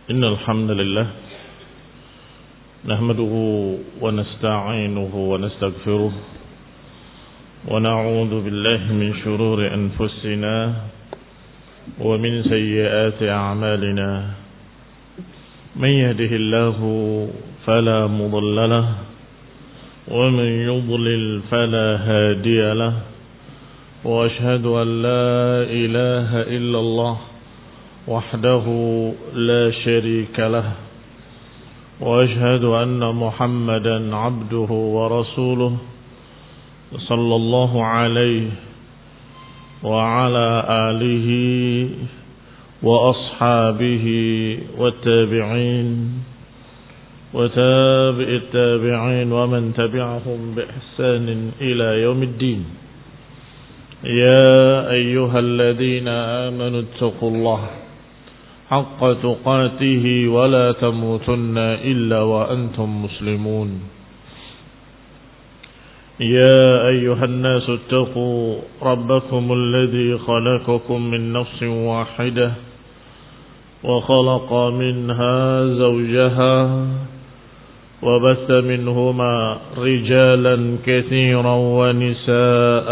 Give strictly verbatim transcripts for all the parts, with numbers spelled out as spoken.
إن الحمد لله نحمده ونستعينه ونستغفره ونعوذ بالله من شرور أنفسنا ومن سيئات أعمالنا من يهده الله فلا مضل له ومن يضلل فلا هادي له وأشهد أن لا إله إلا الله وحده لا شريك له وأشهد أن محمدا عبده ورسوله صلى الله عليه وعلى آله وأصحابه والتابعين وتابع التابعين ومن تبعهم بإحسان إلى يوم الدين. يا أيها الذين آمنوا اتقوا الله حق تقاته ولا تموتن إلا وأنتم مسلمون. يا أيها الناس اتقوا ربكم الذي خلقكم من نفس واحدة وخلق منها زوجها وبث منهما رجالا كثيرا ونساء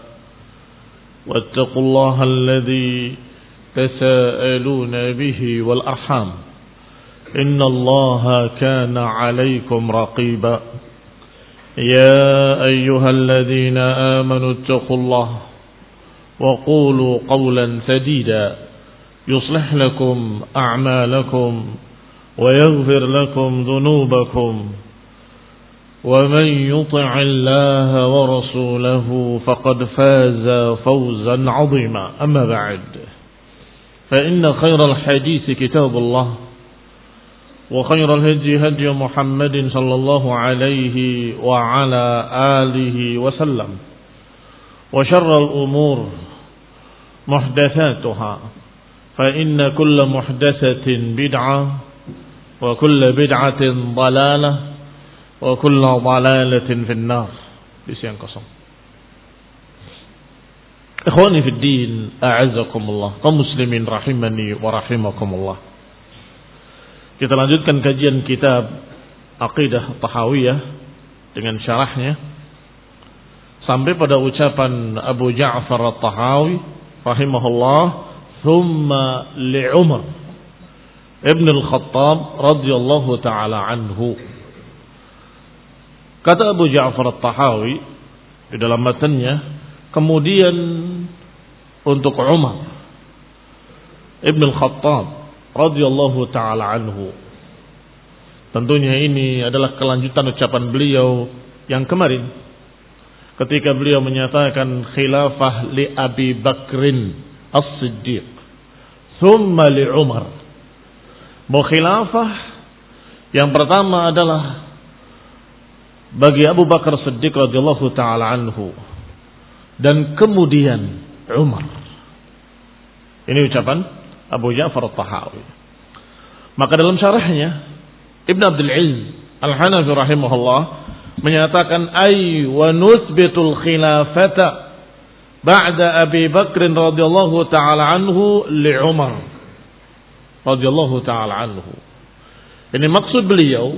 واتقوا الله الذي تساءلون به والأرحام إن الله كان عليكم رقيبا. يا أيها الذين آمنوا اتقوا الله وقولوا قولا سديدا يصلح لكم أعمالكم ويغفر لكم ذنوبكم ومن يطع الله ورسوله فقد فاز فوزا عظيما. أما بعد فإن خير الحديث كتاب الله وخير الهدي هدي محمد صلى الله عليه وعلى آله وسلم وشر الأمور محدثاتها فإن كل محدثة بدعة وكل بدعة ضلالة وكل ضلالة في النار. Bisian kosong. Ikhwani fid din, a'azzakumullah, kaum muslimin rahimani wa rahimakumullah. Kita lanjutkan kajian kitab Aqidah Tahawiyah dengan syarahnya sampai pada ucapan Abu Ja'far At-Tahawi rahimahullah, thumma li Umar ibn al-Khattab radhiyallahu taala anhu. Kata Abu Ja'far At-Tahawi di dalam matanya, kemudian untuk Umar ibn al-Khattab radhiyallahu taala anhu. Tentunya ini adalah kelanjutan ucapan beliau yang kemarin ketika beliau menyatakan khilafah li Abi Bakrin As-Siddiq thumma li Umar. Bahwa khilafah yang pertama adalah bagi Abu Bakar Siddiq radhiyallahu taala anhu dan kemudian Umar. Ini ucapan Abu Ja'far At-Tahawi. Maka dalam syarahnya Ibn Abdul Izz Al-Hanafi rahimahullah menyatakan ay wa nuthbitul khilafata ba'da Abi Bakr radhiyallahu taala anhu li Umar radhiyallahu taala anhu. Ini maksud beliau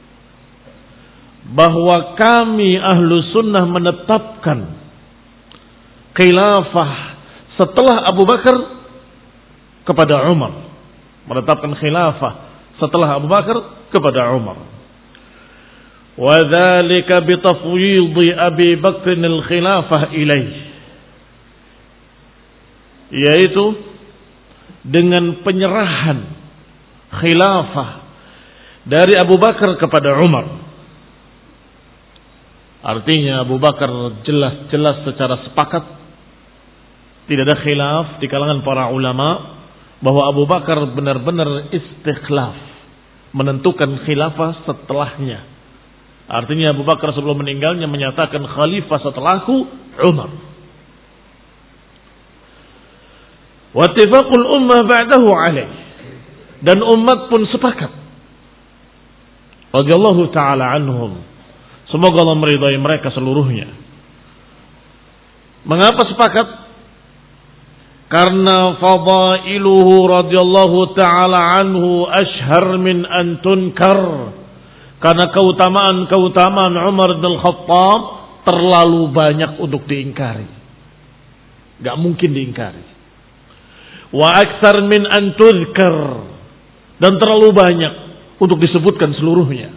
bahwa kami ahlu sunnah menetapkan khilafah setelah Abu Bakar kepada Umar, menetapkan khilafah setelah Abu Bakar kepada Umar. Wa dzalika bi tafwidhi Abi Bakr al-khilafah ilaih, yaitu dengan penyerahan khilafah dari Abu Bakar kepada Umar. Artinya Abu Bakar jelas-jelas secara sepakat, tidak ada khilaf di kalangan para ulama bahwa Abu Bakar benar-benar istikhlaf, menentukan khilafah setelahnya. Artinya Abu Bakar sebelum meninggalnya menyatakan khalifah setelahku Umar. Wa ittifaqul ummah ba'dahu alaih, dan umat pun sepakat radhiyallahu taala anhum, semoga Allah meridai mereka seluruhnya. Mengapa sepakat? Karena fadailuhu radhiyallahu ta'ala anhu ashhar min an tunkar. Karena keutamaan-keutamaan Umar bin Khattab terlalu banyak untuk diingkari. Gak mungkin diingkari. Wa aktsar min an tuzkar. Dan terlalu banyak untuk disebutkan seluruhnya.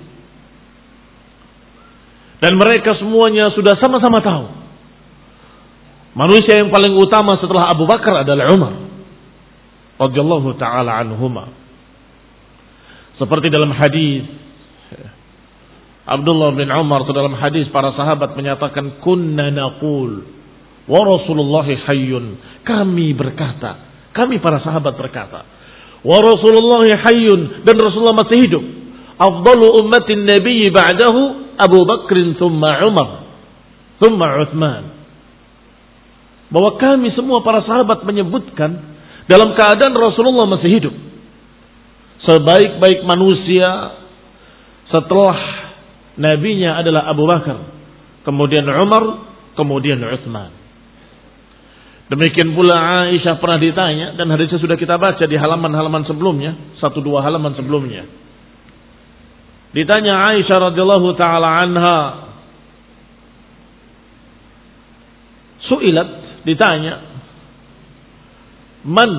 Dan mereka semuanya sudah sama-sama tahu. Manusia yang paling utama setelah Abu Bakar adalah Umar radhiyallahu ta'ala anhuma. Seperti dalam hadis Abdullah bin Umar, dalam hadis para sahabat menyatakan kunna naqul wa Rasulullah hayyun. Kami berkata, kami para sahabat berkata, wa Rasulullah hayyun, dan Rasulullah masih hidup. Afdalu ummatin nabiy ba'dahu Abu Bakr thumma Umar thumma Uthman. Bahwa kami semua para sahabat menyebutkan dalam keadaan Rasulullah masih hidup, sebaik-baik manusia setelah nabinya adalah Abu Bakar, kemudian Umar, kemudian Uthman. Demikian pula Aisyah pernah ditanya, dan hadisnya sudah kita baca di halaman-halaman sebelumnya, satu dua halaman sebelumnya. Ditanya Aisyah radhiyallahu taala anha, suilat, ditanya, man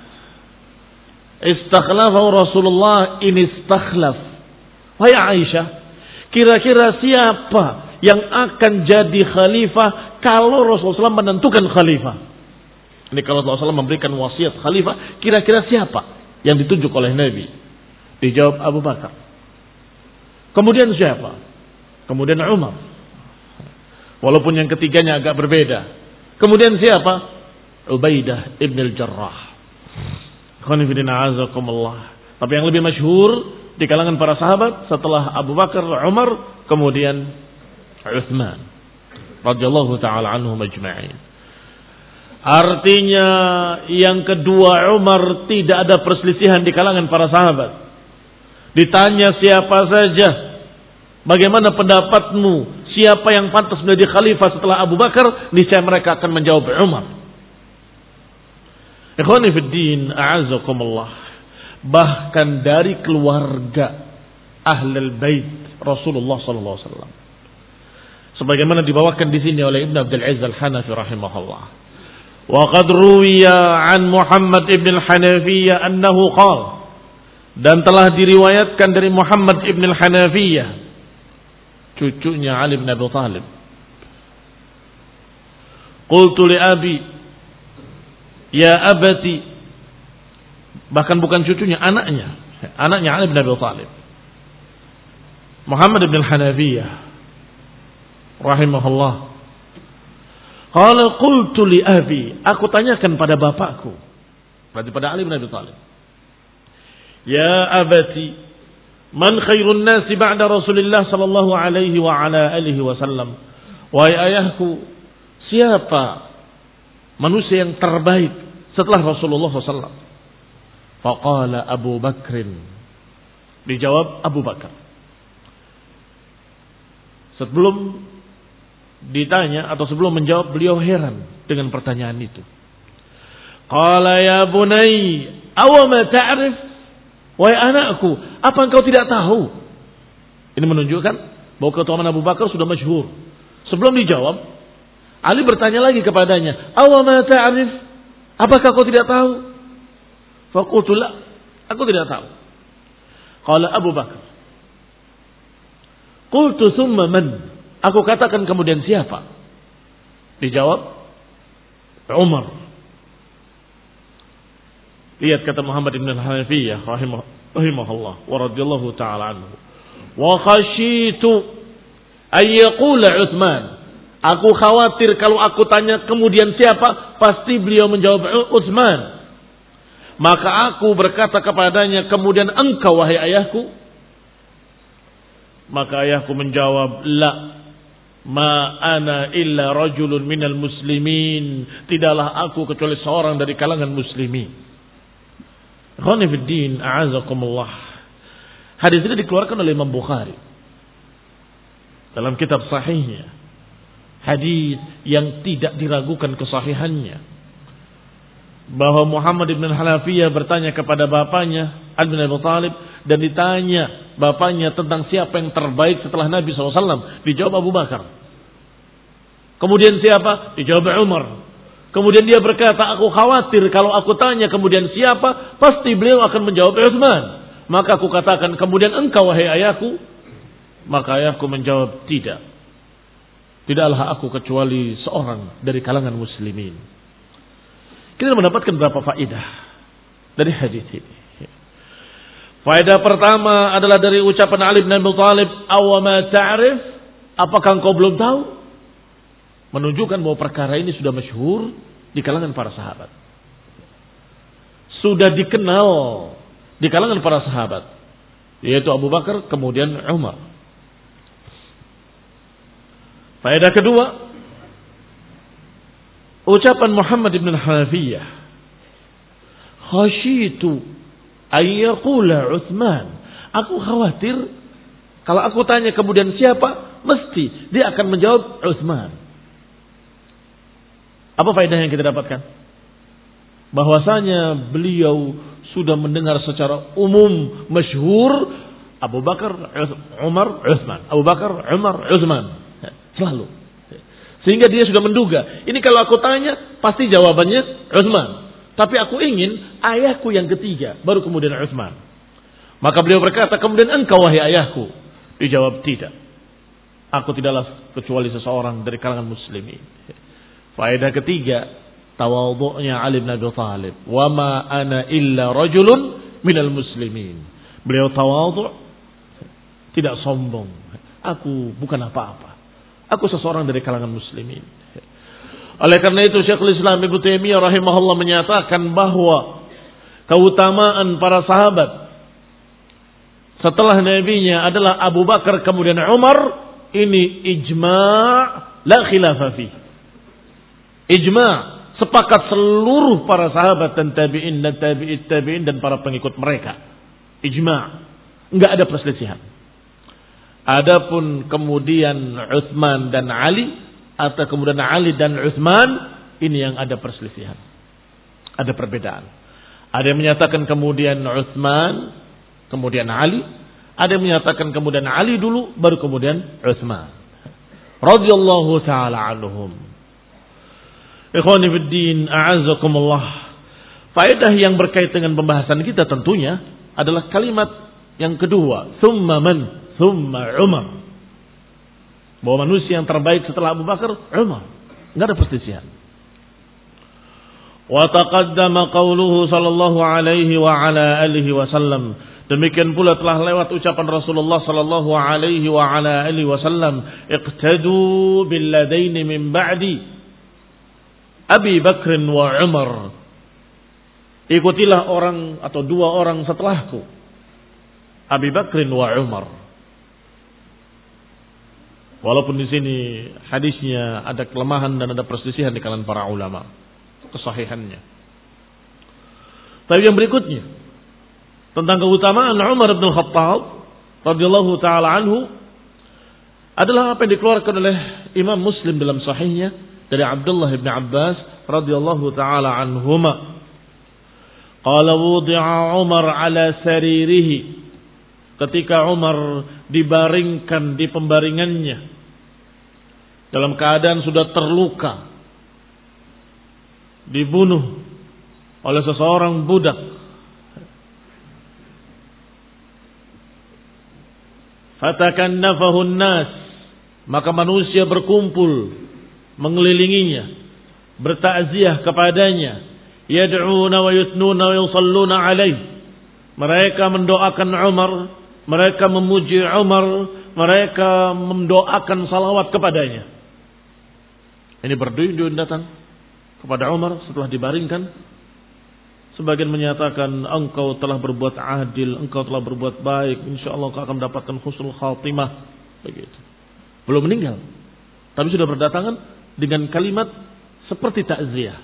istakhlafa Rasulullah in istakhlaf. Wahai Aisyah, kira-kira siapa yang akan jadi khalifah kalau Rasulullah shallallahu alaihi wasallam menentukan khalifah? Ini kalau Rasulullah shallallahu alaihi wasallam memberikan wasiat khalifah, kira-kira siapa yang ditunjuk oleh Nabi? Dijawab Abu Bakar. Kemudian siapa? Kemudian Umar. Walaupun yang ketiganya agak berbeda. Kemudian siapa? Ubaidah ibn al-Jarrah. Tapi yang lebih masyhur di kalangan para sahabat setelah Abu Bakar, Umar, kemudian Uthman radhiyallahu taala anhum ajma'in. Artinya yang kedua Umar tidak ada perselisihan di kalangan para sahabat. Ditanya siapa saja, bagaimana pendapatmu, siapa yang pantas menjadi khalifah setelah Abu Bakar, niscaya mereka akan menjawab Umar. Ikhwani fid din, a'azzakumullah. Bahkan dari keluarga Ahlul Bait Rasulullah sallallahu alaihi wasallam, sebagaimana dibawakan di sini oleh Ibnu Abdul Aziz Al-Hanafi rahimahullah. Wa qad ruwiya an Muhammad ibn al-Hanafiyah annahu qala, dan telah diriwayatkan dari Muhammad ibn al-Hanafiyah, cucunya Ali bin Abi Thalib. Qultu li abi, ya abati, bahkan bukan cucunya, anaknya, anaknya Ali bin Abi Thalib, Muhammad bin Hanafiyah rahimahullah. Qala qultu li abi, aku tanyakan pada bapakku, berarti pada Ali bin Abi Thalib, ya abati, man khairun nasi ba'da Rasulillah sallallahu alaihi wa ala alihi wasallam. Wahai ayahku, siapa manusia yang terbaik setelah Rasulullah sallallahu alaihi wasallam? Faqala Abu Bakrin, dijawab Abu Bakar. Sebelum ditanya atau sebelum menjawab, beliau heran dengan pertanyaan itu. Qala ya bunai, awama ta'rif? Wahai anakku, apa engkau tidak tahu? Ini menunjukkan bahwa keutamaan Abu Bakar sudah masyhur. Sebelum dijawab, Ali bertanya lagi kepadanya, awama ta'rif? Apakah kau tidak tahu? Faqultu la, aku tidak tahu. Qala Abu Bakar, qultu thumma man? Aku katakan kemudian siapa? Dijawab Umar. Lihat kata Muhammad ibn al-Hanafiyah rahimahullah wa radhiyallahu ta'ala anhu. Wa khashitu ay yaqula Uthman. Aku khawatir kalau aku tanya kemudian siapa, pasti beliau menjawab Uthman. Maka aku berkata kepadanya, kemudian engkau wahai ayahku? Maka ayahku menjawab, la, ma ana illa rajulun minal muslimin. Tidaklah aku kecuali seorang dari kalangan muslimin. Khani fid din, a'azakumullah. Hadis ini dikeluarkan oleh Imam Bukhari dalam kitab sahihnya. Hadis yang tidak diragukan kesahihannya. bahwa Muhammad ibn Hanafiyah bertanya kepada bapaknya Ali bin Abi Thalib, dan ditanya bapaknya tentang siapa yang terbaik setelah Nabi shallallahu alaihi wasallam. Dijawab Abu Bakar. Kemudian siapa? Dijawab Umar. Kemudian dia berkata, aku khawatir kalau aku tanya kemudian siapa, pasti beliau akan menjawab Utsman. Maka aku katakan, kemudian engkau wahai ayahku. Maka ayahku menjawab, tidak. Tidaklah aku kecuali seorang dari kalangan muslimin. Kita mendapatkan berapa faedah dari hadis ini. Faedah pertama adalah dari ucapan Ali bin Abi Thalib, "Awama ta'rif?" Apakah engkau belum tahu? Menunjukkan bahwa perkara ini sudah masyhur di kalangan para sahabat. Sudah dikenal di kalangan para sahabat, yaitu Abu Bakar, kemudian Umar. Faedah kedua, ucapan Muhammad ibn Hanafiyah, khasyitu ayyaqula Utsman. Aku khawatir kalau aku tanya kemudian siapa, mesti dia akan menjawab Utsman. Apa faedah yang kita dapatkan? Bahwasanya beliau sudah mendengar secara umum masyhur Abu Bakar, Umar, Utsman. Abu Bakar, Umar, Utsman. Selalu. Sehingga dia sudah menduga, ini kalau aku tanya pasti jawabannya Utsman. Tapi aku ingin ayahku yang ketiga, baru kemudian Utsman. Maka beliau berkata, kemudian engkau wahai ayahku. Dijawab, tidak. Aku tidaklah kecuali seseorang dari kalangan muslimin. Faedah ketiga, tawadhu'nya Ali bin Abi Thalib. Wa ma ana illa rajulun minal muslimin. Beliau tawadhu', tidak sombong. Aku bukan apa-apa. Aku seseorang dari kalangan muslimin. Oleh karena itu Syekhul Islam Ibnu Taimiyah rahimahullah menyatakan bahwa keutamaan para sahabat setelah nabinya adalah Abu Bakar kemudian Umar, ini ijma' la khilafa fi. Ijma', sepakat seluruh para sahabat dan tabi'in dan tabi'it tabi'in dan para pengikut mereka. Ijma', enggak ada perselisihan. Adapun kemudian Utsman dan Ali, atau kemudian Ali dan Utsman, ini yang ada perselisihan. Ada perbedaan. Ada yang menyatakan kemudian Utsman, kemudian Ali. Ada yang menyatakan kemudian Ali dulu, baru kemudian Utsman. Radhiyallahu ta'ala anhum. Ikhwani fid din, a'azzakumullah. Faedah yang berkait dengan pembahasan kita tentunya adalah kalimat yang kedua, thumma man? Thumma Umar. Bahwa manusia yang terbaik setelah Abu Bakar, Umar. Enggak ada perselisihan. Wa taqaddama qauluhu sallallahu alaihi wa ala alihi wasallam. Demikian pula telah lewat ucapan Rasulullah sallallahu alaihi wa ala alihi wasallam, iqtadu bil ladaini min ba'di Abi Bakr wa Umar. Ikutilah orang atau dua orang setelahku, Abi Bakr wa Umar. Walaupun di sini hadisnya ada kelemahan dan ada perselisihan di kalangan para ulama kesahihannya. Tapi yang berikutnya tentang keutamaan Umar bin Khattab radhiyallahu taala anhu adalah apa yang dikeluarkan oleh Imam Muslim dalam sahihnya dari Abdullah bin Abbas radhiyallahu taala anhuma. Qala wudi'a Umar ala saririhi. Ketika Umar dibaringkan di pembaringannya dalam keadaan sudah terluka, dibunuh oleh seseorang budak, fatakannafahu an-nas, maka manusia berkumpul mengelilinginya, bertakziah kepadanya, yad'una wa yutnuna wa yusalluna alaihi. Mereka mendoakan Umar, mereka memuji Umar, mereka mendoakan salawat kepadanya. Ini berduyun-duyun datang kepada Umar setelah dibaringkan. Sebagian menyatakan, engkau telah berbuat adil, engkau telah berbuat baik, insyaallah kau akan mendapatkan husnul khatimah. Begitu. Belum meninggal, tapi sudah berdatangan dengan kalimat seperti takziah.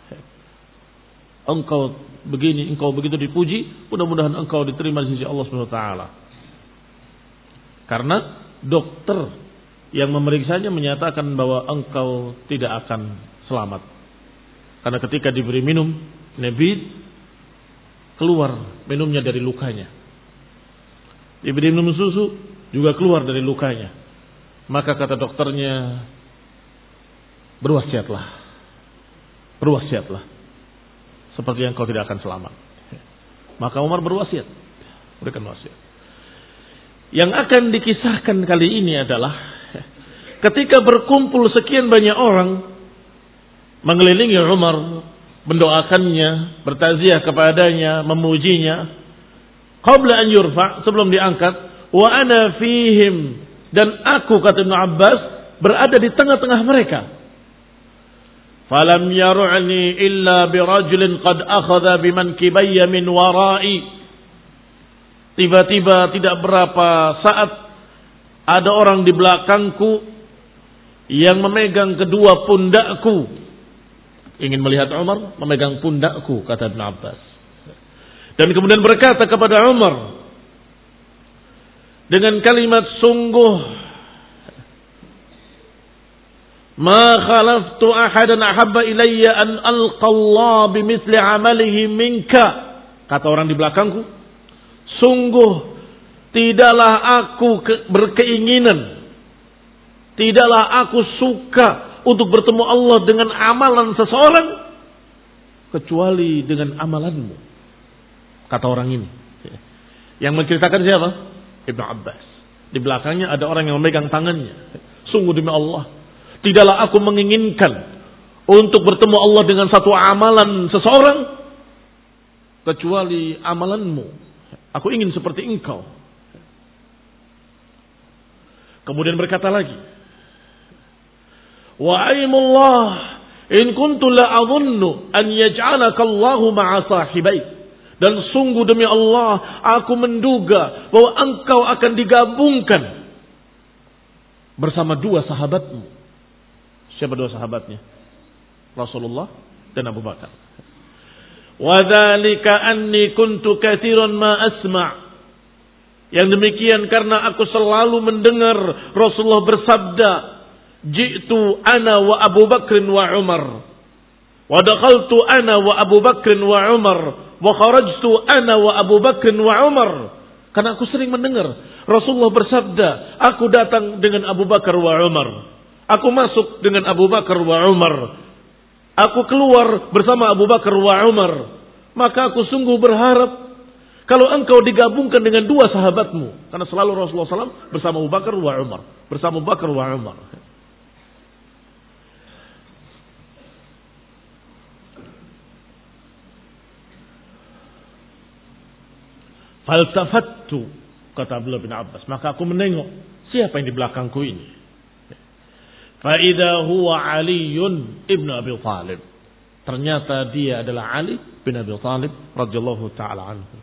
Engkau begini, engkau begitu dipuji, mudah-mudahan engkau diterima di sisi Allah Subhanahu wa taala. Karena dokter yang memeriksanya menyatakan bahwa engkau tidak akan selamat. Karena ketika diberi minum Nabi keluar minumnya dari lukanya. Diberi minum susu juga keluar dari lukanya. Maka kata dokternya, berwasiatlah. Berwasiatlah. Seperti yang kau tidak akan selamat. Maka Umar berwasiat. Berikan wasiat. Yang akan dikisahkan kali ini adalah ketika berkumpul sekian banyak orang mengelilingi Umar, mendoakannya, bertaziah kepadanya, memujinya. Qabla an yurfa, sebelum diangkat, wa ana fihim, dan aku kata Ibnu Abbas berada di tengah-tengah mereka. Falam yar'ni illa birajulin qad akhadha bimankibayya min wara'i. Tiba-tiba tidak berapa saat ada orang di belakangku yang memegang kedua pundakku. Ingin melihat Umar memegang pundakku, kata Ibnu Abbas. Dan kemudian berkata kepada Umar dengan kalimat, sungguh ma khalaftu ahadan ahabba ilayya an alqa Allah bimithli amalihi minka. Kata orang di belakangku, sungguh tidaklah aku berkeinginan, tidaklah aku suka untuk bertemu Allah dengan amalan seseorang kecuali dengan amalanmu. Kata orang ini. Yang menceritakan siapa? Ibnu Abbas. Di belakangnya ada orang yang memegang tangannya. Sungguh demi Allah, tidaklah aku menginginkan untuk bertemu Allah dengan satu amalan seseorang kecuali amalanmu. Aku ingin seperti engkau. Kemudian berkata lagi, wa aimullah in kuntu la adhunnu an yaj'alaka Allahu ma'a sahibaik. Dan sungguh demi Allah, aku menduga bahwa engkau akan digabungkan bersama dua sahabatmu. Siapa dua sahabatnya? Rasulullah dan Abu Bakar. Wa dzalika anni kuntu katsiran ma asma'. Yang demikian karena aku selalu mendengar Rasulullah bersabda, ji'tu ana wa Abu Bakr wa Umar. Wa dakhaltu ana wa Abu Bakr wa Umar. Wa kharajtu ana wa Abu Bakr wa Umar. Karena aku sering mendengar Rasulullah bersabda, aku datang dengan Abu Bakar wa Umar. Aku masuk dengan Abu Bakar wa Umar. Aku keluar bersama Abu Bakar wa Umar. Maka aku sungguh berharap kalau engkau digabungkan dengan dua sahabatmu. Karena selalu Rasulullah shallallahu alaihi wasallam bersama Abu Bakar wa Umar. Bersama Abu Bakar wa Umar. Faltafattu, kata Abdullah bin Abbas, maka aku menengok siapa yang di belakangku ini. Fa idza huwa Aliun ibnu Abi Thalib. Ternyata dia adalah Ali bin Abi Thalib radhiyallahu taala anhu.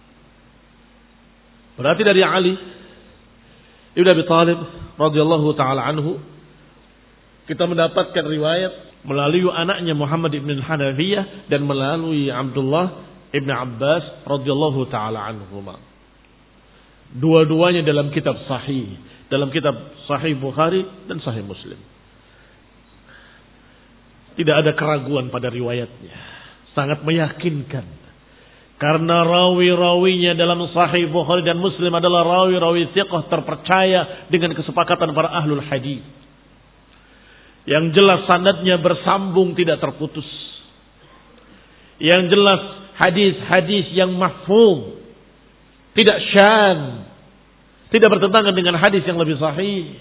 Berarti dari Ali ibnu Abi Thalib radhiyallahu taala anhu kita mendapatkan riwayat melalui anaknya Muhammad ibn Hanafiyah dan melalui Abdullah Ibn Abbas radhiyallahu taala anhuma. Dua-duanya dalam kitab sahih, dalam kitab Sahih Bukhari dan Sahih Muslim. Tidak ada keraguan pada riwayatnya. Sangat meyakinkan. Karena rawi-rawinya dalam Sahih Bukhari dan Muslim adalah rawi-rawi thiqah terpercaya dengan kesepakatan para ahlul hadis. Yang jelas sanadnya bersambung tidak terputus. Yang jelas hadis-hadis yang mahfuz, tidak syadz, tidak bertentangan dengan hadis yang lebih sahih.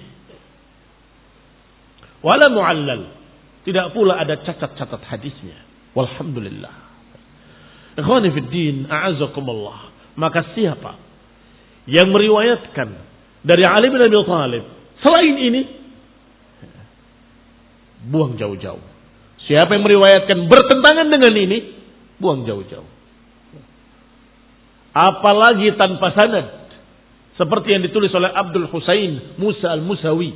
Wala mu'allal, tidak pula ada cacat-cacat hadisnya. Walhamdulillah. Ikhwani fid din, a'azzakumullah. Maka siapa yang meriwayatkan dari Ali bin Abi Thalib selain ini, buang jauh-jauh. Siapa yang meriwayatkan bertentangan dengan ini, buang jauh-jauh. Apalagi tanpa sanad, seperti yang ditulis oleh Abdul Husain Musa al-Musawi,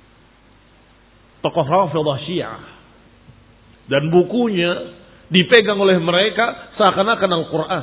tokoh Rafidhah Syiah, dan bukunya dipegang oleh mereka seakan-akan Al-Quran.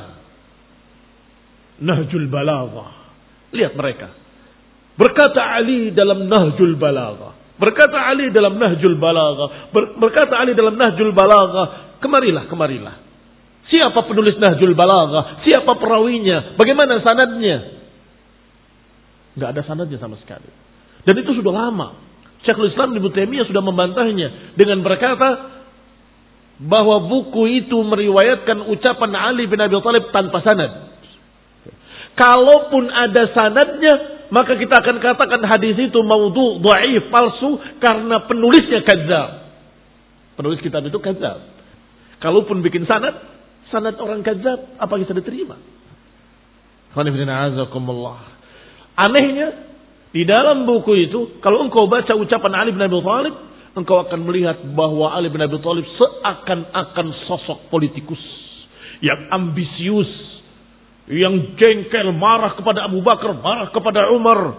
Nahjul Balaghah. Lihat mereka. Berkata Ali dalam Nahjul Balaghah. Berkata Ali dalam Nahjul Balaghah. Ber- berkata Ali dalam Nahjul Balaghah. Kemarilah, kemarilah. Siapa penulis Nahjul Balaghah? Siapa perawinya? Bagaimana sanadnya? Enggak ada sanadnya sama sekali. Dan itu sudah lama. Syekhul Islam Ibnu Taimiyah sudah membantahnya dengan berkata bahwa buku itu meriwayatkan ucapan Ali bin Abi Thalib tanpa sanad. Kalaupun ada sanadnya, maka kita akan katakan hadis itu maudhu', dhaif, palsu karena penulisnya kadzdzab. Penulis kitab itu kadzdzab. Kalaupun bikin sanad, sanad orang kadzdzab apa bisa diterima? Anehnya di dalam buku itu kalau engkau baca ucapan Ali bin Abi Thalib, engkau akan melihat bahwa Ali bin Abi Thalib seakan-akan sosok politikus yang ambisius, yang jengkel, marah kepada Abu Bakar, marah kepada Umar.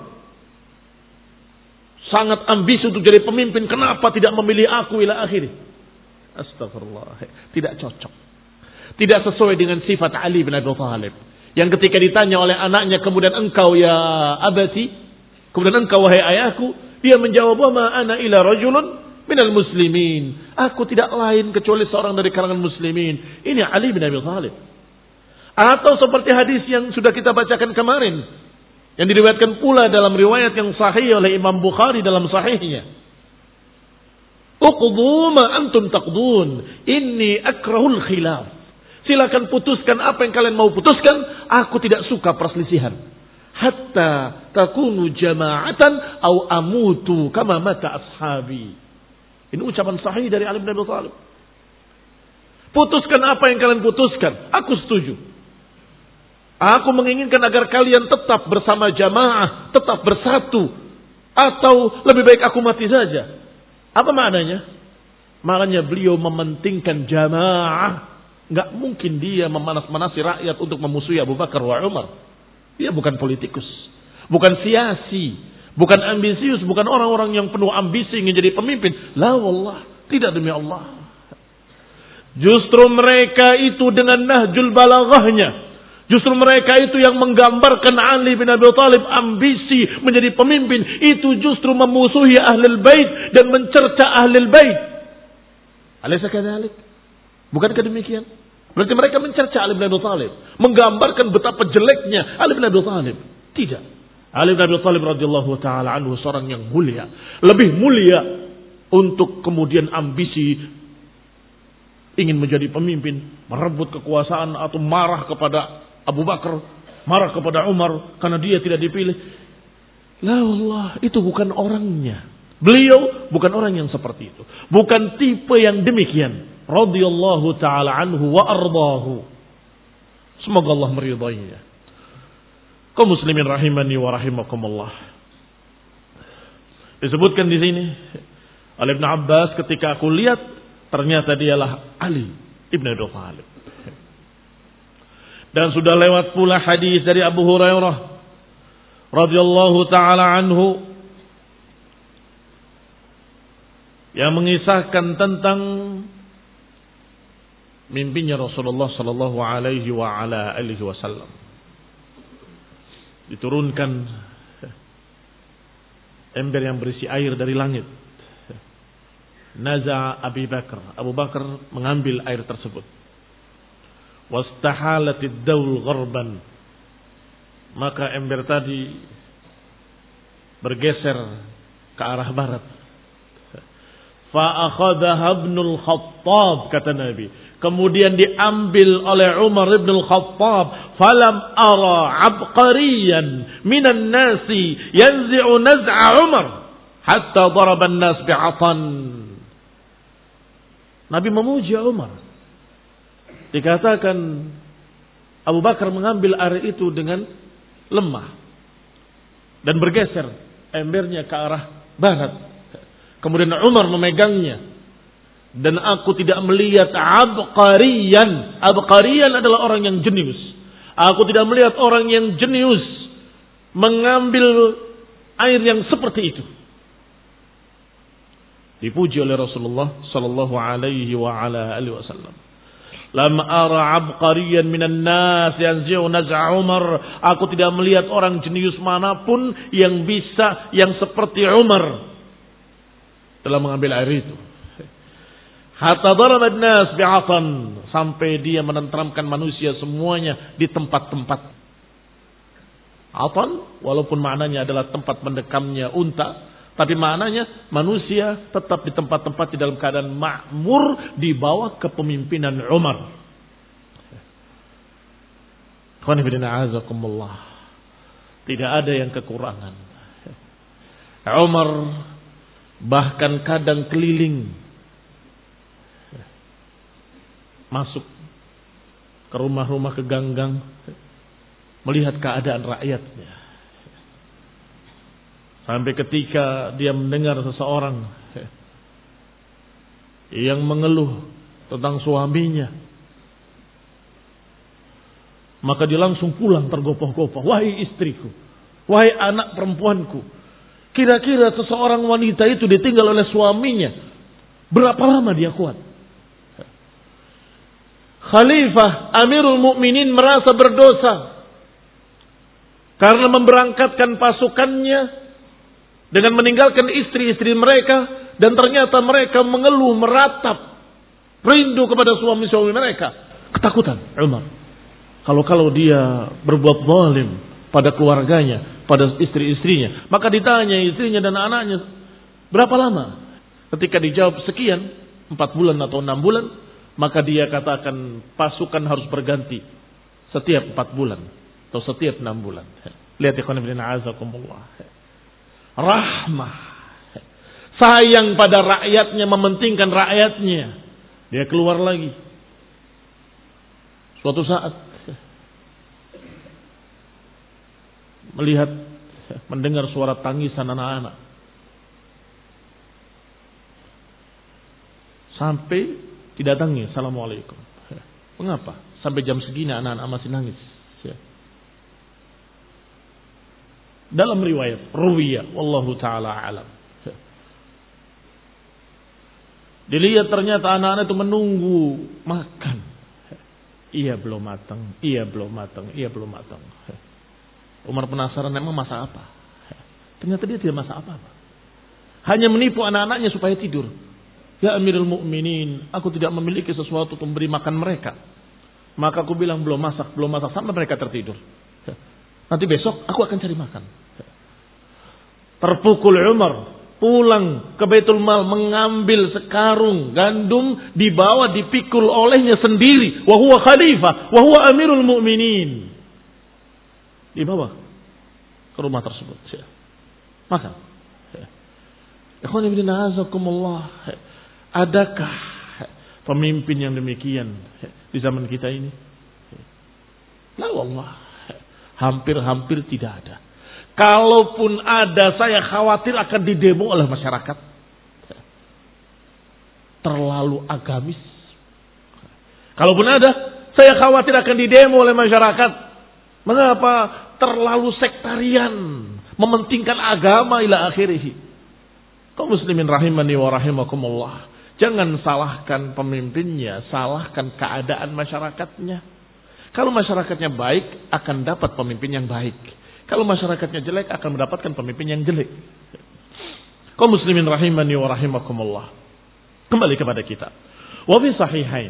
Sangat ambisi untuk jadi pemimpin. Kenapa tidak memilih aku ila akhiri? Astagfirullah. Tidak cocok. Tidak sesuai dengan sifat Ali bin Abi Thalib. Yang ketika ditanya oleh anaknya, kemudian engkau ya abati, kemudian engkau wahai ayahku, dia menjawab, wa ma ana ila rajulun minal muslimin. Aku tidak lain kecuali seorang dari kalangan muslimin. Ini Ali bin Abi Thalib. Atau seperti hadis yang sudah kita bacakan kemarin, yang diriwayatkan pula dalam riwayat yang sahih oleh Imam Bukhari dalam sahihnya. Uqdu ma antum taqdun, inni akrahul khilaf. Silakan putuskan apa yang kalian mau putuskan, aku tidak suka perselisihan. Hatta takunu jama'atan au amutu kama mata ashabi. Ini ucapan sahih dari Ali bin Abi Thalib. Putuskan apa yang kalian putuskan, aku setuju. Aku menginginkan agar kalian tetap bersama jamaah, tetap bersatu, atau lebih baik aku mati saja. Apa maknanya? Maknanya beliau mementingkan jamaah. Enggak mungkin dia memanas-manasi rakyat untuk memusuhi Abu Bakar wa Umar. Dia bukan politikus, bukan siasi, bukan ambisius, bukan orang-orang yang penuh ambisi ingin jadi pemimpin. La wallah, tidak demi Allah. Justru mereka itu dengan Nahjul Balaghahnya, justru mereka itu yang menggambarkan Ali bin Abi Thalib ambisi menjadi pemimpin, itu justru memusuhi Ahlul Bait dan mencerca Ahlul Bait. Alaysa kadzalik? Bukankah demikian? Berarti mereka mencerca Ali bin Abi Thalib, menggambarkan betapa jeleknya Ali bin Abi Thalib. Tidak. Ali bin Abi Thalib radhiyallahu taala anhu seorang yang mulia, lebih mulia untuk kemudian ambisi ingin menjadi pemimpin, merebut kekuasaan atau marah kepada Abu Bakar, marah kepada Umar karena dia tidak dipilih. La Allah, itu bukan orangnya. Beliau bukan orang yang seperti itu, bukan tipe yang demikian. Radhiyallahu taala anhu wa ardahu. Semoga Allah meridainya. Kaum muslimin rahimani wa rahimakumullah. Disebutkan di sini oleh Ibn Abbas, ketika aku lihat ternyata dialah Ali ibn Abi Thalib. Dan sudah lewat pula hadis dari Abu Hurairah radhiyallahu taala anhu yang mengisahkan tentang mimpinya Rasulullah sallallahu alaihi wa ala alihi wasallam. Diturunkan ember yang berisi air dari langit. Naza Abi Bakar, Abu Bakar mengambil air tersebut. Wastahalatid daul gharban, maka ember tadi bergeser ke arah barat. Fa akhadha Ibnul Khattab, kata Nabi, kemudian diambil oleh Umar ibn al-Khattab. Falam ara abqariyan minan nasi yanzi'u naz'a Umar hatta daraba an-nas bi'atan. Nabi memuji Umar. Dikatakan Abu Bakar mengambil air itu dengan lemah dan bergeser embernya ke arah barat. Kemudian Umar memegangnya. Dan aku tidak melihat abqariyan. Abqariyan adalah orang yang jenius. Aku tidak melihat orang yang jenius mengambil air yang seperti itu. Dipuji oleh Rasulullah sallallahu alaihi wa ala alihi wasallam. Lam ara abqariyan minan nas yanzi'u naz'a Umar. Aku tidak melihat orang jenius manapun yang bisa yang seperti Umar dalam mengambil air itu. Hatta daraba an-nas bi'atan, sampai dia menenteramkan manusia semuanya di tempat-tempat. Atan walaupun maknanya adalah tempat mendekamnya unta, tapi maknanya manusia tetap di tempat-tempat di dalam keadaan makmur di bawah kepemimpinan Umar. Tidak ada yang kekurangan. Umar bahkan kadang keliling masuk ke rumah-rumah, ke ganggang, melihat keadaan rakyatnya. Sampai ketika dia mendengar seseorang yang mengeluh tentang suaminya, maka dia langsung pulang tergopoh-gopoh. Wahai istriku, wahai anak perempuanku, kira-kira seseorang wanita itu ditinggal oleh suaminya, berapa lama dia kuat? Khalifah Amirul Mukminin merasa berdosa karena memberangkatkan pasukannya dengan meninggalkan istri-istri mereka, dan ternyata mereka mengeluh, meratap, rindu kepada suami-suami mereka. Ketakutan Umar, kalau-kalau dia berbuat zalim pada keluarganya, pada istri-istrinya. Maka ditanya istrinya dan anaknya, berapa lama? Ketika dijawab sekian, empat bulan atau enam bulan, maka dia katakan pasukan harus berganti setiap empat bulan atau setiap enam bulan. Lihat ikhwan fillah azakumullah. Rahmah, sayang pada rakyatnya, mementingkan rakyatnya. Dia keluar lagi. Suatu saat melihat, mendengar suara tangisan anak-anak. Sampai didatangi, assalamualaikum. Mengapa? Sampai jam segini anak-anak masih nangis. Dalam riwayat ruwiyah, wallahu taala alam, dilihat ternyata anak-anak itu menunggu makan. Iya belum matang, iya belum matang, iya belum matang. Umar penasaran, memang masak apa? Ternyata dia tidak masak apa-apa. Hanya menipu anak-anaknya supaya tidur. Ya Amirul Mukminin, aku tidak memiliki sesuatu untuk memberi makan mereka. Maka aku bilang belum masak, belum masak sampai mereka tertidur. Nanti besok aku akan cari makan. Terpukul Umar, pulang ke Baitul Mal mengambil sekarung gandum, dibawa dipikul olehnya sendiri. Wa huwa khalifah, wa huwa Amirul Mukminin. Dibawa ke rumah tersebut. Makan. Ikhwan fillah azakumullah. Adakah pemimpin yang demikian di zaman kita ini? La wallah. Hampir-hampir tidak ada. Kalaupun ada, saya khawatir akan didemo oleh masyarakat. Terlalu agamis. Kalaupun ada, saya khawatir akan didemo oleh masyarakat. Mengapa? Terlalu sektarian, mementingkan agama ila akhirih. Kaum muslimin rahimani wa rahimakumullah. Jangan salahkan pemimpinnya, salahkan keadaan masyarakatnya. Kalau masyarakatnya baik, akan dapat pemimpin yang baik. Kalau masyarakatnya jelek, akan mendapatkan pemimpin yang jelek. Kaum muslimin rahimani wa rahimakumullah. Kembali kepada kita. Wa fi sahihain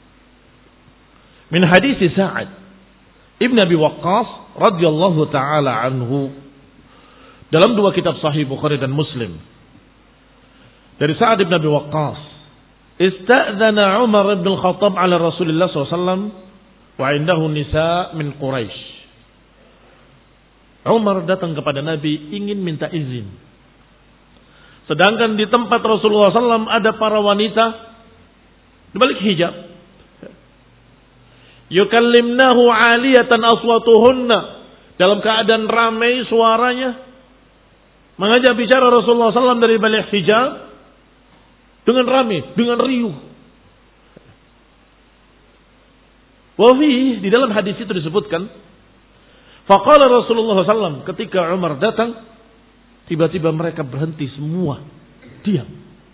min hadis Sa'ad Ibn Abi Waqqas radhiyallahu taala anhu, dalam dua kitab sahih Bukhari dan Muslim, dari Sa'ad Ibn Abi Waqqas, ista'dzana Umar ibn al-Khattab ala Rasulullah sallallahu alaihi wasallam wa indahu nisa min Quraisy. Umar datang kepada Nabi ingin minta izin. Sedangkan di tempat Rasulullah sallallahu alaihi wasallam ada para wanita di balik hijab. Yukallimnahu 'aliyatan aswatuhunna, dalam keadaan ramai suaranya, mengajak bicara Rasulullah sallallahu alaihi wasallam dari balik hijab dengan ramai, dengan riuh. Wafi, di dalam hadis itu disebutkan, faqala Rasulullah sallallahu alaihi wasallam, ketika Umar datang, tiba-tiba mereka berhenti semua, diam.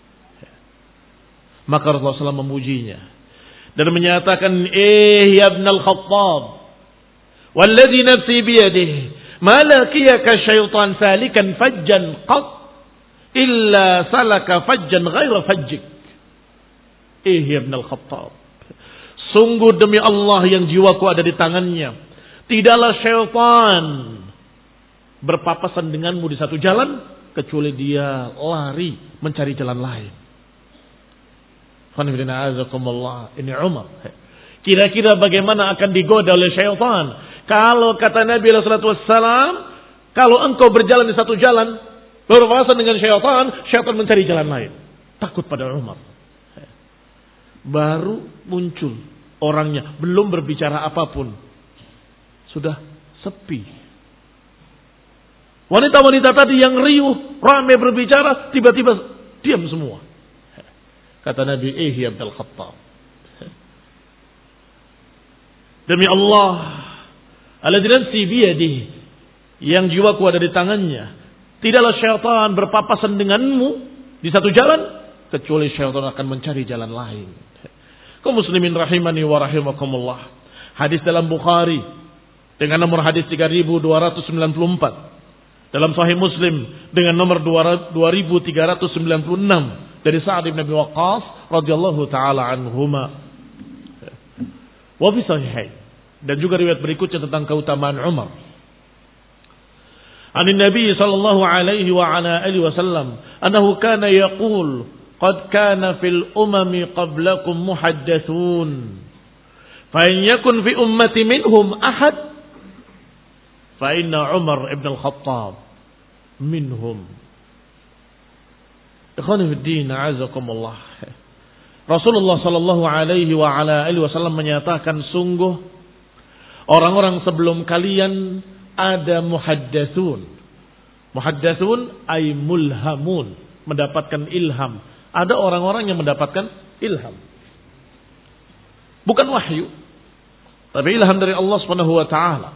Maka Rasulullah sallallahu alaihi wasallam memujinya dan menyatakan, eh ya ibn al-Khattab, walladhi nafsi biyadihi, ma laqiyaka syaitan salikan fajjan qat illa salaka fajjan ghaira fajjik. Eh Ibn al-Khattab, sungguh demi Allah yang jiwaku ada di tangannya, tidaklah syaitan berpapasan denganmu di satu jalan kecuali dia lari mencari jalan lain. Ini Umar. Kira-kira bagaimana akan digoda oleh syaitan? Kalau kata Nabi sallallahu alaihi wasallam, kalau engkau berjalan di satu jalan berpapasan dengan syaitan, syaitan mencari jalan lain. Takut pada Umar. Baru muncul orangnya, belum berbicara apapun, sudah sepi. Wanita-wanita tadi yang riuh, ramai berbicara, tiba-tiba diam semua. Kata Nabi, eh ya Abdul Khattab, demi Allah, alladzi nafsi biyadihi, yang jiwaku ada di tangannya, tidaklah syaitan berpapasan denganmu di satu jalan kecuali syaitan akan mencari jalan lain. Kaum muslimin rahimani wa rahimakumullah. Hadis dalam Bukhari dengan nomor hadis tiga ribu dua ratus sembilan puluh empat, dalam Sahih Muslim dengan nomor dua ribu tiga ratus sembilan puluh enam dari Sa'ad bin Abi Waqqas radhiyallahu taala anhuma. Wa fi sahihain, dan juga riwayat berikutnya tentang keutamaan Umar. An Nabi sallallahu alaihi wa ala alihi wasallam annahu kana yaqul qad kana fil umami qablakum muhaddathun fa in yakun fi ummati minhum ahad fa inna Umar ibn al-Khattab minhum. Ikhwani fid din, a'azakumullah. Rasulullah sallallahu alaihi wa ala alihi wasallam menyatakan, sungguh orang-orang sebelum kalian ada muhaddatsun. Muhaddatsun ay mulhamun, mendapatkan ilham. Ada orang-orang yang mendapatkan ilham, bukan wahyu, tapi ilham dari Allah Subhanahu wa taala.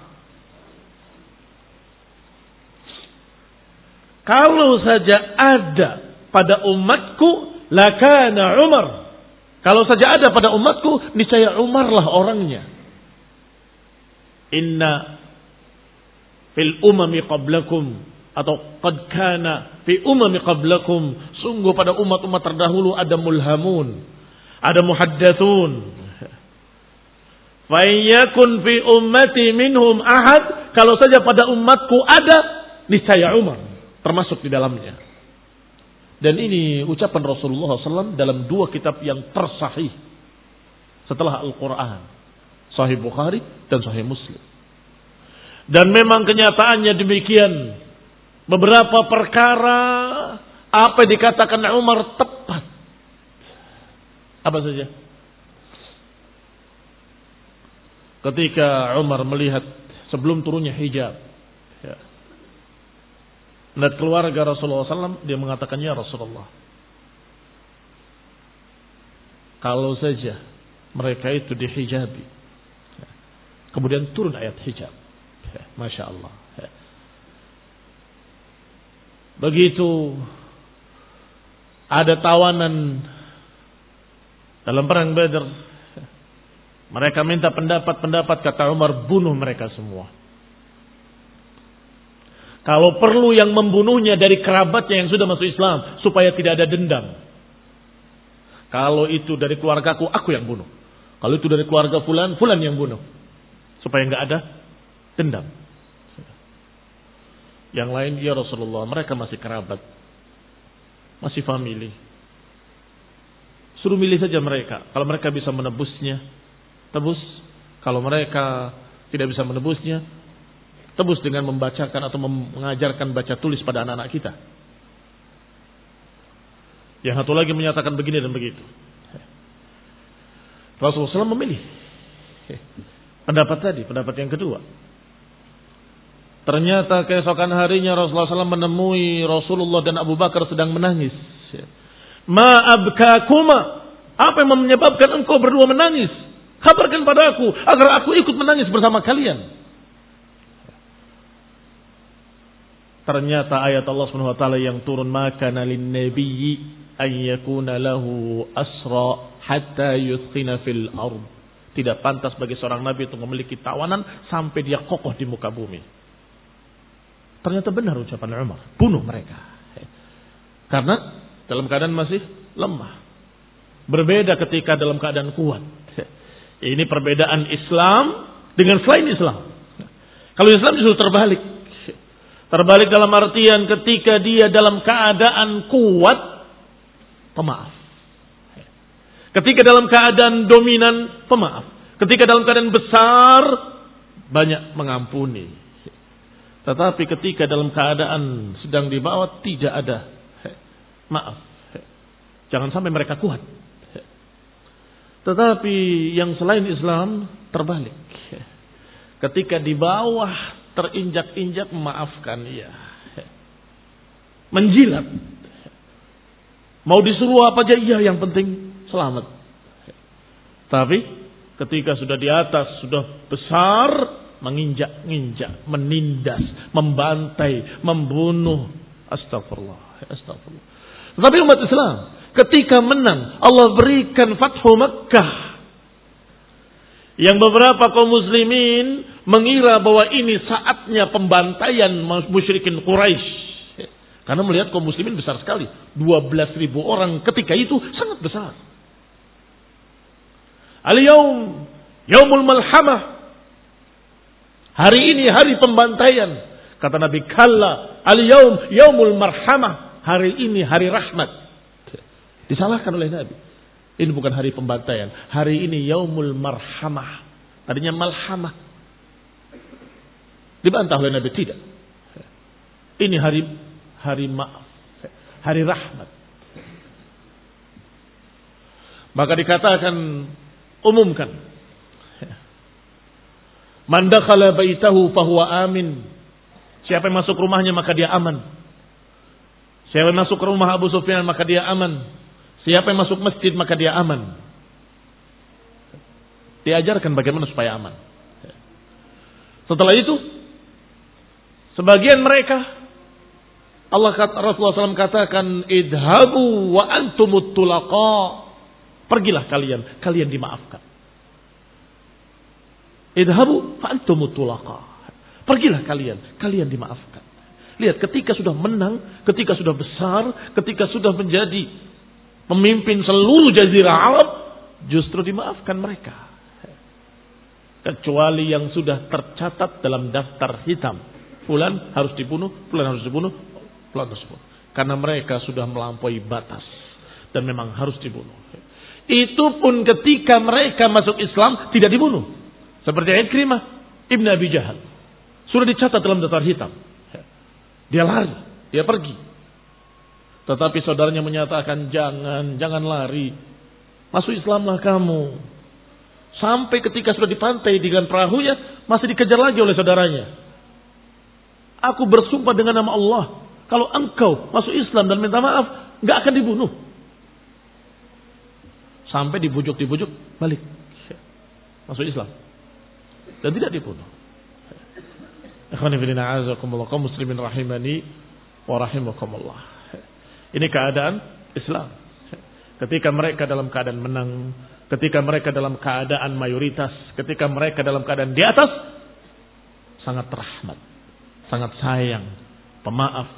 Kalau saja ada pada umatku, lakana Umar. Kalau saja ada pada umatku, niscaya Umarlah orangnya. Inna fil umami qablakum, atau qad kana fi umami qablakum, sungguh pada umat-umat terdahulu ada mulhamun, ada muhaddatsun. Fa yakun fi ummati minhum ahad, kalau saja pada umatku ada, niscaya Umar termasuk di dalamnya. Dan ini ucapan Rasulullah sallallahu alaihi wasallam dalam dua kitab yang tersahih setelah Al-Quran, Sahih Bukhari dan Sahih Muslim. Dan memang kenyataannya demikian. Beberapa perkara apa yang dikatakan Umar tepat. Apa saja? Ketika Umar melihat sebelum turunnya hijab, ya, dan keluarga Rasulullah sallallahu alaihi wasallam, dia mengatakan, ya Rasulullah, kalau saja mereka itu dihijabi, ya, kemudian turun ayat hijab, ya, Masya Allah, ya. Begitu ada tawanan dalam perang Badar, mereka minta pendapat-pendapat, kata Umar, bunuh mereka semua. Kalau perlu yang membunuhnya dari kerabatnya yang sudah masuk Islam, supaya tidak ada dendam. Kalau itu dari keluargaku, aku yang bunuh. Kalau itu dari keluarga fulan, fulan yang bunuh, supaya nggak ada dendam. Yang lain, ya Rasulullah, mereka masih kerabat, masih family. Suruh milih saja mereka. Kalau mereka bisa menebusnya, tebus. Kalau mereka tidak bisa menebusnya, tebus dengan membacakan atau mengajarkan baca tulis pada anak-anak kita. Yang satu lagi menyatakan begini dan begitu. Rasulullah shallallahu alaihi wasallam memilih pendapat tadi, pendapat yang kedua. Ternyata keesokan harinya Rasulullah shallallahu alaihi wasallam menemui Rasulullah dan Abu Bakar sedang menangis. Ma abkakuma, apa yang menyebabkan engkau berdua menangis? Kabarkan padaku agar aku ikut menangis bersama kalian. Ternyata ayat Allah Subhanahu wa taala yang turun, maka nalin nabiyyi an yakuna lahu asra hatta yuthqina fil ard. Tidak pantas bagi seorang nabi untuk memiliki tawanan sampai dia kokoh di muka bumi. Ternyata benar ucapan Umar, bunuh mereka. Karena dalam keadaan masih lemah. Berbeda ketika dalam keadaan kuat. Ini perbedaan Islam dengan selain Islam. Kalau Islam justru terbalik. Terbalik dalam artian ketika dia dalam keadaan kuat, pemaaf. Ketika dalam keadaan dominan, pemaaf. Ketika dalam keadaan besar, banyak mengampuni. Tetapi ketika dalam keadaan sedang di bawah, tidak ada maaf. Jangan sampai mereka kuat. Tetapi yang selain Islam terbalik. Ketika di bawah terinjak-injak, memaafkan, ya. Menjilat. Mau disuruh apa aja, iya, yang penting selamat. Tapi ketika sudah di atas, sudah besar, menginjak-injak, menindas, membantai, membunuh. Astagfirullah, astagfirullah. Tetapi umat Islam ketika menang, Allah berikan Fathu Makkah, yang beberapa kaum muslimin mengira bahwa ini saatnya pembantaian musyrikin Quraisy, karena melihat kaum muslimin besar sekali, dua belas ribu orang ketika itu sangat besar. Al-yaum yaumul malhamah, hari ini hari pembantaian. Kata Nabi, kalla al-yaum yaumul marhamah, hari ini hari rahmat. Disalahkan oleh Nabi. Ini bukan hari pembantaian. Hari ini yaumul marhamah. Tadinya malhamah. Dibantah oleh Nabi, tidak. Ini hari hari maaf. Hari rahmat. Maka dikatakan, umumkan. Man dakhala baitahu fahuwa amin. Siapa yang masuk rumahnya maka dia aman. Siapa yang masuk ke rumah Abu Sufyan maka dia aman. Siapa yang masuk masjid maka dia aman. Diajarkan bagaimana supaya aman. Setelah itu, sebagian mereka, Allah kata, Rasulullah shallallahu alaihi wasallam katakan, idhabu wa antumut tulaqa. Pergilah kalian, kalian dimaafkan. Idhabu wa antumut tulaqa. Pergilah kalian, kalian dimaafkan. Lihat, ketika sudah menang, ketika sudah besar, ketika sudah menjadi pemimpin seluruh jazirah Arab, justru dimaafkan mereka. Kecuali yang sudah tercatat dalam daftar hitam. Fulan harus dibunuh, fulan harus dibunuh, fulan harus dibunuh. Karena mereka sudah melampaui batas. Dan memang harus dibunuh. Itu pun ketika mereka masuk Islam tidak dibunuh. Seperti Ikrimah Ibn Abi Jahal. Sudah dicatat dalam daftar hitam. Dia lari, dia pergi. Tetapi saudaranya menyatakan, jangan, jangan lari. Masuk Islamlah kamu. Sampai ketika sudah dipantai dengan perahunya, masih dikejar lagi oleh saudaranya. Aku bersumpah dengan nama Allah, kalau engkau masuk Islam dan minta maaf, gak akan dibunuh. Sampai dibujuk-dibujuk, balik. Masuk Islam. Dan tidak dibunuh. Ikhwani fillah, a'azakumullah, kaum muslimin rahimani wa rahimakumullah. Ini keadaan Islam. Ketika mereka dalam keadaan menang, ketika mereka dalam keadaan mayoritas, ketika mereka dalam keadaan di atas, sangat rahmat, sangat sayang, pemaaf.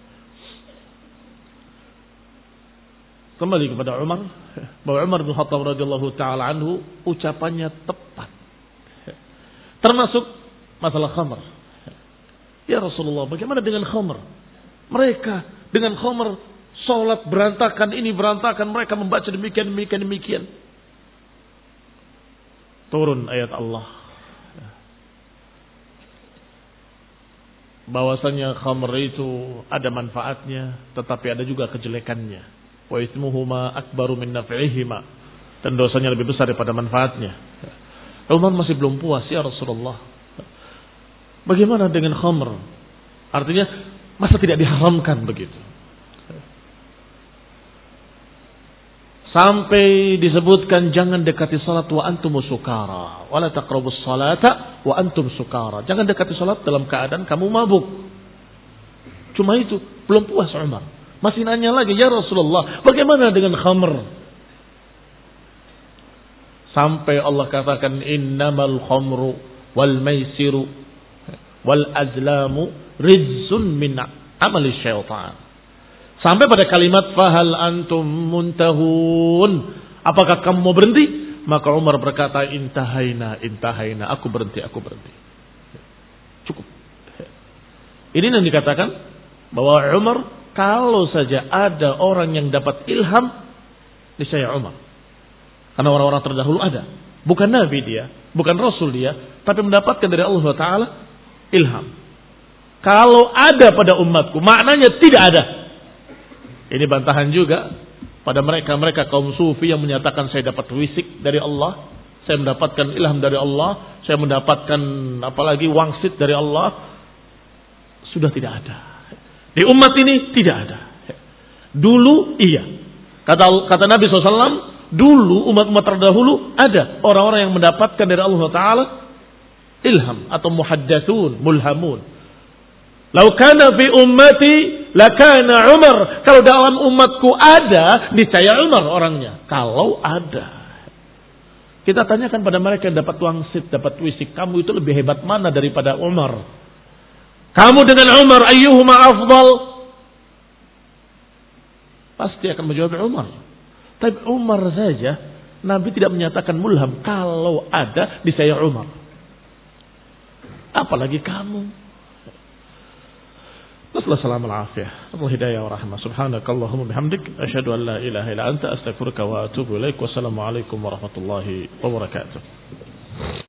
Kembali kepada Umar, bahwa Umar bin Khattab radhiyallahu taala anhu ucapannya tepat. Termasuk masalah khamr. Ya Rasulullah, bagaimana dengan khamr? Mereka dengan khamr salat berantakan, ini berantakan, mereka membaca demikian, demikian, demikian. Turun ayat Allah. Bahwasanya khamr itu ada manfaatnya, tetapi ada juga kejelekannya. Wa ismuhuma akbaru min naf'ihima. Dan dosanya lebih besar daripada manfaatnya. Umar masih belum puas, ya Rasulullah. Bagaimana dengan khamr? Artinya, masa tidak diharamkan begitu? Sampai disebutkan jangan dekati salat wa antum sukara, wala taqrabus salata wa antum sukara. Jangan dekati salat dalam keadaan kamu mabuk. Cuma itu, belum puas Umar. Masih nanya lagi, ya Rasulullah, bagaimana dengan khamr? Sampai Allah katakan innamal khamru wal maisiru wal azlamu rizsun min amali syaitan. Sampai pada kalimat fahal antum muntahun. Apakah kamu mau berhenti? Maka Umar berkata, intahaina, intahaina. Aku berhenti, aku berhenti. Cukup. Ini yang dikatakan bahwa Umar, kalau saja ada orang yang dapat ilham, niscaya Umar. Karena orang-orang terdahulu ada. Bukan Nabi dia, bukan Rasul dia, tapi mendapatkan dari Allah Ta'ala ilham. Kalau ada pada umatku, maknanya tidak ada. Ini bantahan juga pada mereka-mereka kaum sufi yang menyatakan saya dapat wisik dari Allah, saya mendapatkan ilham dari Allah, saya mendapatkan apalagi wangsit dari Allah. Sudah tidak ada. Di umat ini tidak ada. Dulu iya. Kata kata Nabi shallallahu alaihi wasallam, dulu umat-umat terdahulu ada orang-orang yang mendapatkan dari Allah Ta'ala ilham atau muhaddatsun, mulhamun. Lau kana fi ummati lakana Umar. Kalau dalam umatku ada, niscaya Umar orangnya. Kalau ada. Kita tanyakan pada mereka yang dapat wangsit, dapat wisik, kamu itu lebih hebat mana daripada Umar? Kamu dengan Umar, ayyuhuma afdal? Pasti akan menjawab Umar. Tapi Umar saja, Nabi tidak menyatakan mulham. Kalau ada, niscaya Umar. Apalagi kamu. Wassalamu alaikum warahmatullahi hidayah wa rahmah. Subhanakallahumma bihamdik. Asyhadu an la ilaha illa anta astaghfiruka wa atubu ilaik. Wassalamu alaikum warahmatullahi wabarakatuh.